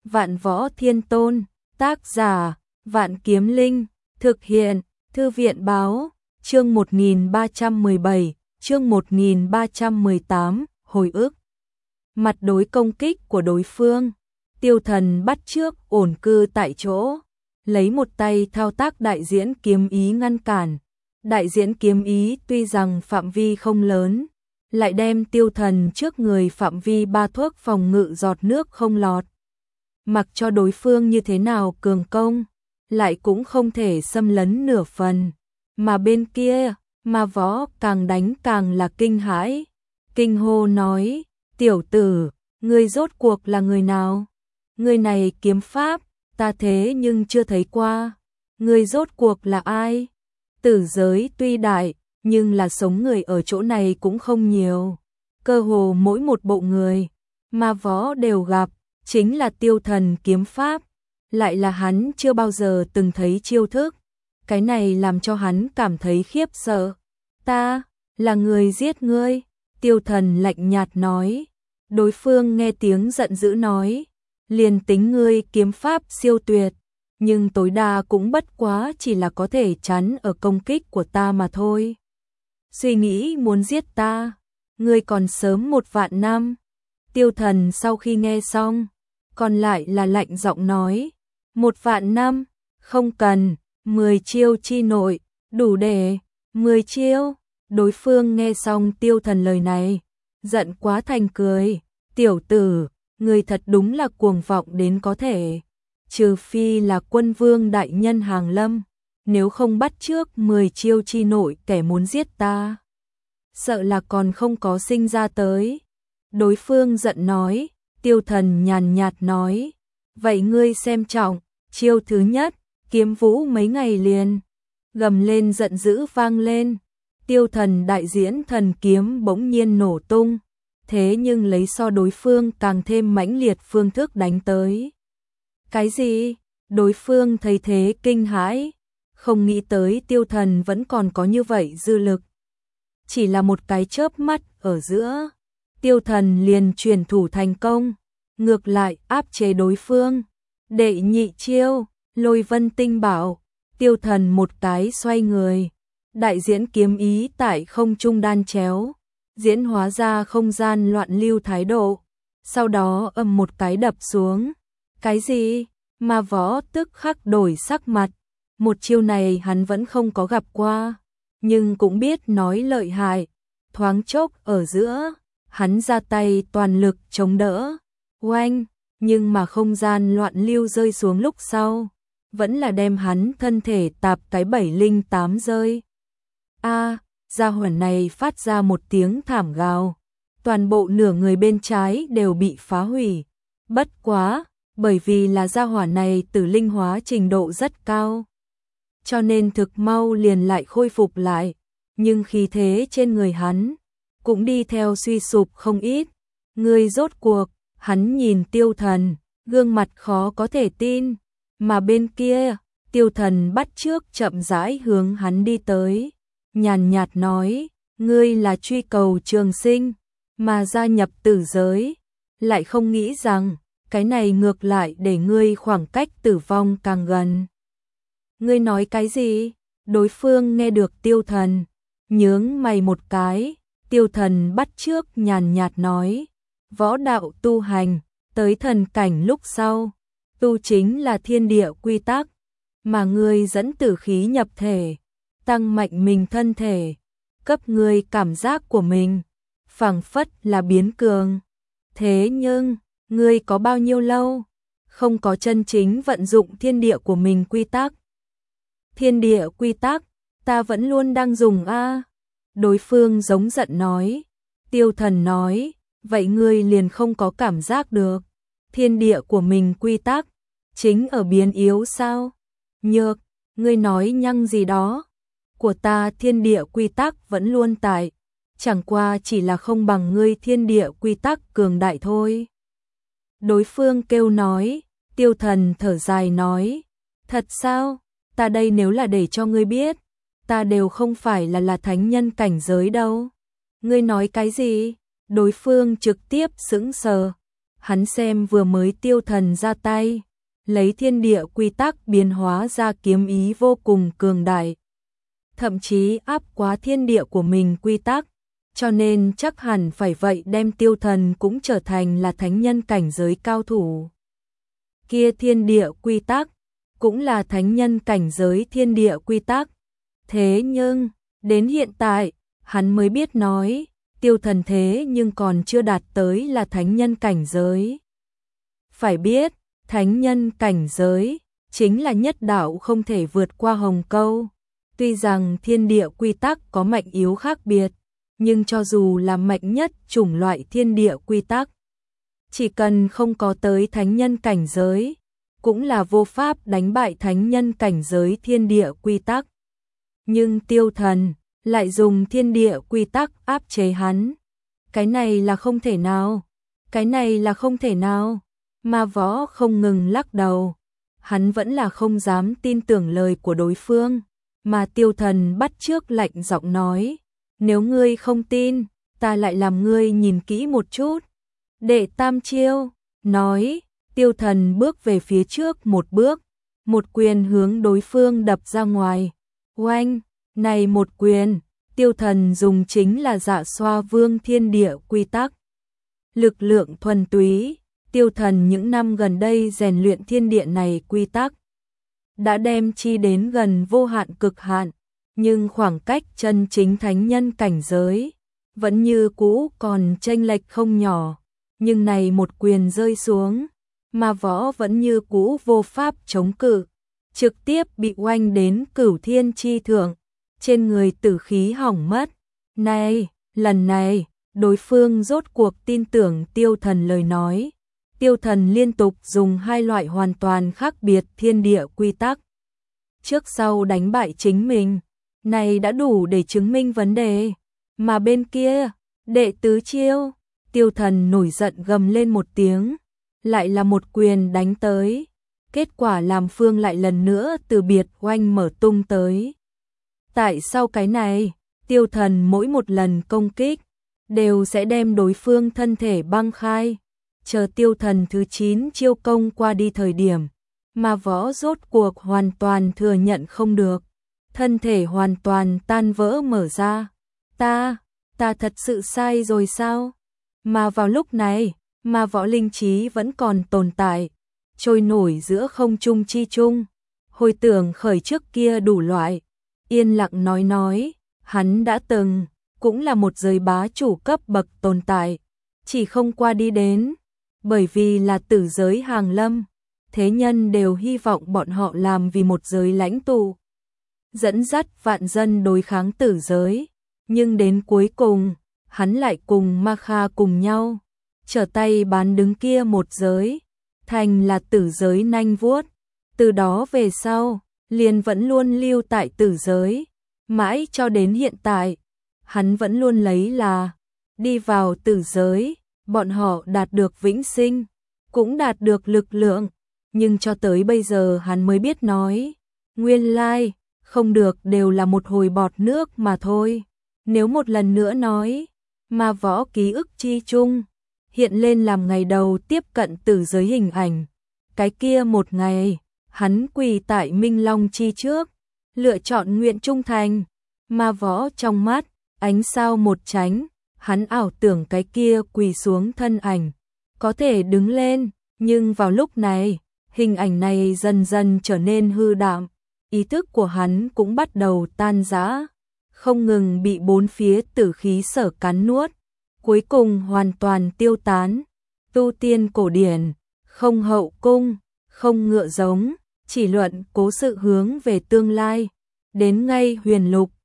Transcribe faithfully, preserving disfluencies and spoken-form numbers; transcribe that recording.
Vạn Võ Thiên Tôn, tác giả, Vạn Kiếm Linh, thực hiện, Thư viện báo, chương một nghìn ba trăm mười bảy, chương một nghìn ba trăm mười tám, hồi ức. Mặt đối công kích của đối phương, Tiêu Thần bắt trước ổn cư tại chỗ, lấy một tay thao tác đại diễn kiếm ý ngăn cản. Đại diễn kiếm ý tuy rằng phạm vi không lớn, lại đem Tiêu Thần trước người phạm vi ba thước phòng ngự giọt nước không lọt. Mặc cho đối phương như thế nào cường công, lại cũng không thể xâm lấn nửa phần. Mà bên kia, Ma Võ càng đánh càng là kinh hãi. Kinh hô nói, tiểu tử, ngươi rốt cuộc là người nào? Ngươi này kiếm pháp, ta thế nhưng chưa thấy qua. Ngươi rốt cuộc là ai? Tử giới tuy đại, nhưng là sống người ở chỗ này cũng không nhiều. Cơ hồ mỗi một bộ người, Ma Võ đều gặp, chính là Tiêu Thần kiếm pháp, lại là hắn chưa bao giờ từng thấy chiêu thức. Cái này làm cho hắn cảm thấy khiếp sợ. Ta, là người giết ngươi, Tiêu Thần lạnh nhạt nói. Đối phương nghe tiếng giận dữ nói, liền tính ngươi kiếm pháp siêu tuyệt, nhưng tối đa cũng bất quá chỉ là có thể chắn ở công kích của ta mà thôi. Suy nghĩ muốn giết ta, ngươi còn sớm một vạn năm. Tiêu Thần sau khi nghe xong, còn lại là lạnh giọng nói, một vạn năm, không cần, mười chiêu chi nội, đủ để, mười chiêu. Đối phương nghe xong Tiêu Thần lời này, giận quá thành cười, tiểu tử, người thật đúng là cuồng vọng đến có thể. Trừ phi là quân vương đại nhân hàng lâm, nếu không bắt trước mười chiêu chi nội kẻ muốn giết ta, sợ là còn không có sinh ra tới. Đối phương giận nói, Tiêu Thần nhàn nhạt nói, vậy ngươi xem trọng, chiêu thứ nhất, kiếm vũ mấy ngày liền. Gầm lên giận dữ vang lên, Tiêu Thần đại diễn thần kiếm bỗng nhiên nổ tung, thế nhưng lấy so đối phương càng thêm mãnh liệt phương thức đánh tới. Cái gì? Đối phương thấy thế kinh hãi, không nghĩ tới Tiêu Thần vẫn còn có như vậy dư lực. Chỉ là một cái chớp mắt ở giữa, Tiêu Thần liền chuyển thủ thành công, ngược lại áp chế đối phương. Đệ nhị chiêu, Lôi Vân Tinh Bảo, Tiêu Thần một cái xoay người, đại diễn kiếm ý tại không trung đan chéo, diễn hóa ra không gian loạn lưu thái độ, sau đó ầm một cái đập xuống. Cái gì? Ma Võ tức khắc đổi sắc mặt, một chiêu này hắn vẫn không có gặp qua, nhưng cũng biết nói lợi hại. Thoáng chốc ở giữa, hắn ra tay toàn lực chống đỡ, oanh, nhưng mà không gian loạn lưu rơi xuống lúc sau, vẫn là đem hắn thân thể tạp cái bảy linh tám rơi. A, gia hỏa này phát ra một tiếng thảm gào, toàn bộ nửa người bên trái đều bị phá hủy. Bất quá, bởi vì là gia hỏa này tử linh hóa trình độ rất cao, cho nên thực mau liền lại khôi phục lại, nhưng khí thế trên người hắn cũng đi theo suy sụp không ít. Ngươi rốt cuộc, hắn nhìn Tiêu Thần, gương mặt khó có thể tin, mà bên kia, Tiêu Thần bắt trước chậm rãi hướng hắn đi tới, nhàn nhạt nói, ngươi là truy cầu trường sinh, mà gia nhập tử giới, lại không nghĩ rằng, cái này ngược lại để ngươi khoảng cách tử vong càng gần. Ngươi nói cái gì? Đối phương nghe được Tiêu Thần, nhướng mày một cái. Tiêu Thần bắt trước nhàn nhạt nói, võ đạo tu hành, tới thần cảnh lúc sau, tu chính là thiên địa quy tắc, mà ngươi dẫn tử khí nhập thể, tăng mạnh mình thân thể, cấp ngươi cảm giác của mình, phảng phất là biến cường. Thế nhưng, ngươi có bao nhiêu lâu không có chân chính vận dụng thiên địa của mình quy tắc? Thiên địa quy tắc, ta vẫn luôn đang dùng a. Đối phương giống giận nói. Tiêu Thần nói, vậy ngươi liền không có cảm giác được thiên địa của mình quy tắc chính ở biến yếu sao? Nhược, ngươi nói nhăng gì đó? Của ta thiên địa quy tắc vẫn luôn tại, chẳng qua chỉ là không bằng ngươi thiên địa quy tắc cường đại thôi. Đối phương kêu nói. Tiêu Thần thở dài nói, thật sao? Ta đây nếu là để cho ngươi biết, ta đều không phải là là thánh nhân cảnh giới đâu. Ngươi nói cái gì? Đối phương trực tiếp sững sờ. hắn xem vừa mới Tiêu Thần ra tay, lấy thiên địa quy tắc biến hóa ra kiếm ý vô cùng cường đại, thậm chí áp quá thiên địa của mình quy tắc, cho nên chắc hẳn phải vậy đem Tiêu Thần cũng trở thành là thánh nhân cảnh giới cao thủ. Kia thiên địa quy tắc cũng là thánh nhân cảnh giới thiên địa quy tắc. Thế nhưng, đến hiện tại, hắn mới biết nói, Tiêu Thần thế nhưng còn chưa đạt tới là thánh nhân cảnh giới. Phải biết, thánh nhân cảnh giới chính là nhất đạo không thể vượt qua hồng câu. Tuy rằng thiên địa quy tắc có mạnh yếu khác biệt, nhưng cho dù là mạnh nhất chủng loại thiên địa quy tắc, chỉ cần không có tới thánh nhân cảnh giới, cũng là vô pháp đánh bại thánh nhân cảnh giới thiên địa quy tắc. Nhưng Tiêu Thần lại dùng thiên địa quy tắc áp chế hắn. Cái này là không thể nào, cái này là không thể nào. Ma Võ không ngừng lắc đầu, hắn vẫn là không dám tin tưởng lời của đối phương, mà Tiêu Thần bắt chước lạnh giọng nói, nếu ngươi không tin, ta lại làm ngươi nhìn kỹ một chút. Đệ tam chiêu, nói, Tiêu Thần bước về phía trước một bước, một quyền hướng đối phương đập ra ngoài. Oanh, này một quyền, Tiêu Thần dùng chính là Dạ Xoa Vương thiên địa quy tắc. Lực lượng thuần túy, Tiêu Thần những năm gần đây rèn luyện thiên địa này quy tắc, đã đem chi đến gần vô hạn cực hạn, nhưng khoảng cách chân chính thánh nhân cảnh giới vẫn như cũ còn chênh lệch không nhỏ, nhưng này một quyền rơi xuống, Ma Võ vẫn như cũ vô pháp chống cự, trực tiếp bị oanh đến cửu thiên chi thượng, trên người tử khí hỏng mất. Này, lần này, đối phương rốt cuộc tin tưởng Tiêu Thần lời nói. Tiêu Thần liên tục dùng hai loại hoàn toàn khác biệt thiên địa quy tắc, trước sau đánh bại chính mình, này đã đủ để chứng minh vấn đề. Mà bên kia, đệ tứ chiêu, Tiêu Thần nổi giận gầm lên một tiếng, lại là một quyền đánh tới, kết quả làm Phương lại lần nữa từ biệt oanh mở tung tới. Tại sao cái này, Tiêu Thần mỗi một lần công kích, đều sẽ đem đối phương thân thể băng khai, chờ Tiêu Thần thứ chín chiêu công qua đi thời điểm, Ma Võ rốt cuộc hoàn toàn thừa nhận không được, thân thể hoàn toàn tan vỡ mở ra. Ta, ta thật sự sai rồi sao? Mà vào lúc này, Ma Võ linh trí vẫn còn tồn tại, trôi nổi giữa không trung chi trung, hồi tưởng khởi trước kia đủ loại, yên lặng nói nói, hắn đã từng, cũng là một giới bá chủ cấp bậc tồn tại, chỉ không qua đi đến, bởi vì là tử giới hàng lâm, thế nhân đều hy vọng bọn họ làm vì một giới lãnh tụ, dẫn dắt vạn dân đối kháng tử giới, nhưng đến cuối cùng, hắn lại cùng Ma Kha cùng nhau, trở tay bán đứng kia một giới, thành là tử giới nanh vuốt, từ đó về sau, liền vẫn luôn lưu tại tử giới, mãi cho đến hiện tại, hắn vẫn luôn lấy là, đi vào tử giới, bọn họ đạt được vĩnh sinh, cũng đạt được lực lượng, nhưng cho tới bây giờ hắn mới biết nói, nguyên lai, không được đều là một hồi bọt nước mà thôi. Nếu một lần nữa nói, Ma Võ ký ức chi chung, hiện lên làm ngày đầu tiếp cận tử giới hình ảnh, cái kia một ngày, hắn quỳ tại Minh Long chi trước, lựa chọn nguyện trung thành, Ma Võ trong mắt, ánh sao một chánh, hắn ảo tưởng cái kia quỳ xuống thân ảnh, có thể đứng lên, nhưng vào lúc này, hình ảnh này dần dần trở nên hư đạm, ý thức của hắn cũng bắt đầu tan rã, không ngừng bị bốn phía tử khí sở cắn nuốt, cuối cùng hoàn toàn tiêu tán. Tu tiên cổ điển, không hậu cung, không ngựa giống, chỉ luận cố sự hướng về tương lai, đến ngay huyền lục,